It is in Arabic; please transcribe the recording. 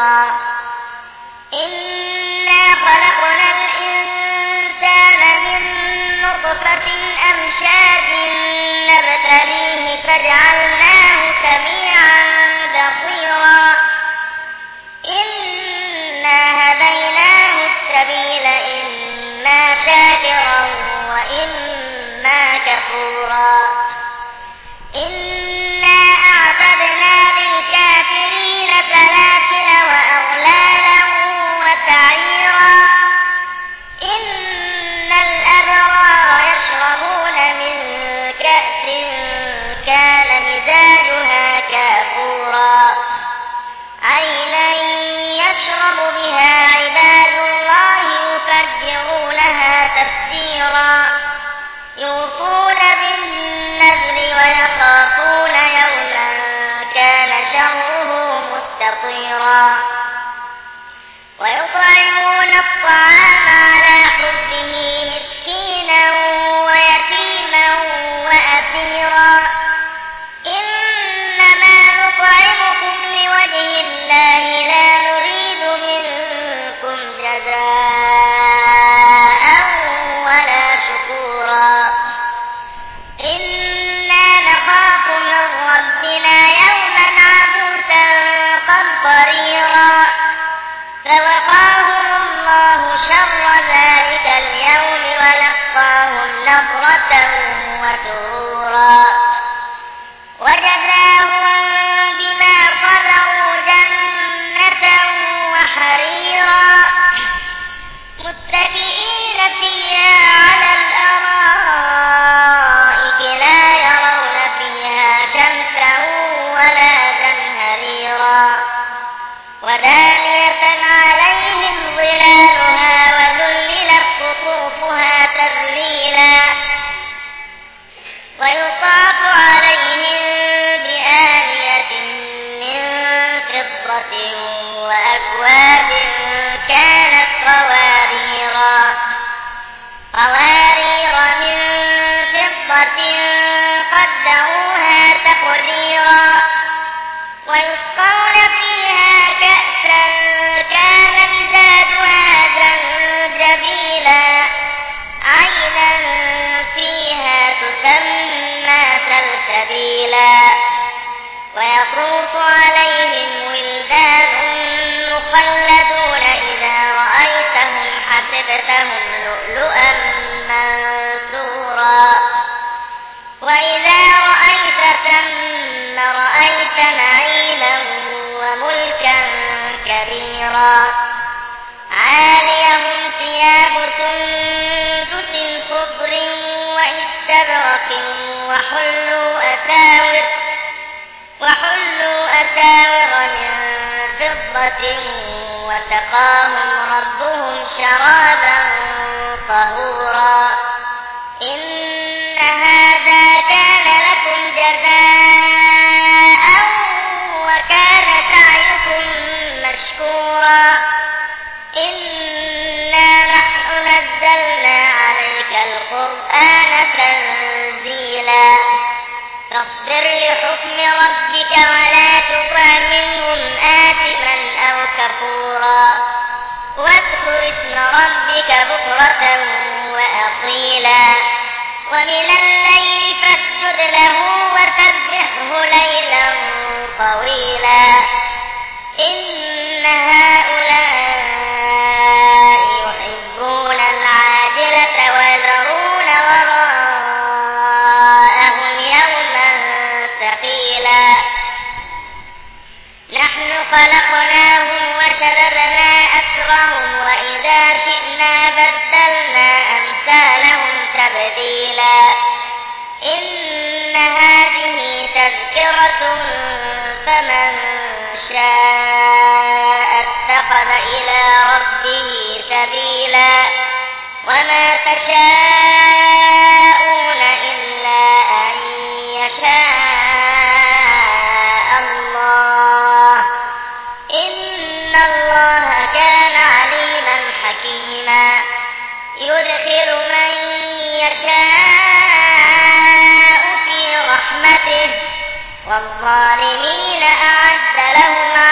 شكورا. إنا خلقنا الإنسان من نطفة أمشاج نبتليه فجعلناه سميعا بصيرا. إنا هديناه السبيل إما شاكرا وإما كفورا. إنا أعتدنا للكافرين سلاسل وأغلالا وسعيرا. إن الأبرار يشربون من كأس كان مزاجها كافورا عينا يشرب بها عباد الله يفجرونها تفجيرا. يوفون بالنذر ويخافون يوما كان شره مستطيرا. ويطعمون الطعام على حبه مسكينا ويتيما وأسيرا. إنما نطعمكم لوجه الله لا نريد منكم جزاء ولا شكورا. إنا نخاف من ربنا يوما عبوسا قمطريرا. فوقاهم الله شر ذلك اليوم ولقاهم نضرة وسرورا. وجزاهم بما صبروا جنة وحريرا متكئين فيها على الأرائك لا يرون فيها شمسا ولا زمهريرا. ودانية عليهم ظلالها وذللت قطوفها تذليلا. ويطاف عليهم بآنية من فضة وأكواب كانت قوارير من فضة قدروها تقديرا. ويسقون فيها كأسا كان مزاجها زنجبيلا عينا فيها تسمى سلسبيلا. ويطوف عليهم ولدان مخلدون إذا رأيتهم حسبتهم لؤلؤا منثورا. وإذا رأيت ثم رأيت نعيما وملكا كبيرا. عاليهم ثياب سندس خضر واستبرق وحلوا أساور من فضة وسقاهم ربهم شرابا طهورا. إن هذا كان لكم جزاء وكان سعيكم مشكورا. إنا نحن نزلنا عليك القرآن تنزيلا. فاصبر لحكم ربك ولا تطع منهم آثما أو كفورا. واذكر اسم ربك بكرة وأصيلا. ومن الليل فاسجد له وسبحه ليلا طويلا. إن هؤلاء يحبون العاجلة ويذرون وراءهم يوما ثقيلا. نحن خلقناهم وشددنا أسرهم وإذا شئنا بدلنا أمثالهم تبديلا. إن هذه تذكرة فمن شاء اتخذ إلى ربه سبيلا. وما تشاءون إلا أن يشاء الله. إن الله كان عليما حكيما. يدخل من يشاء في رحمته والظالمين أعد لهم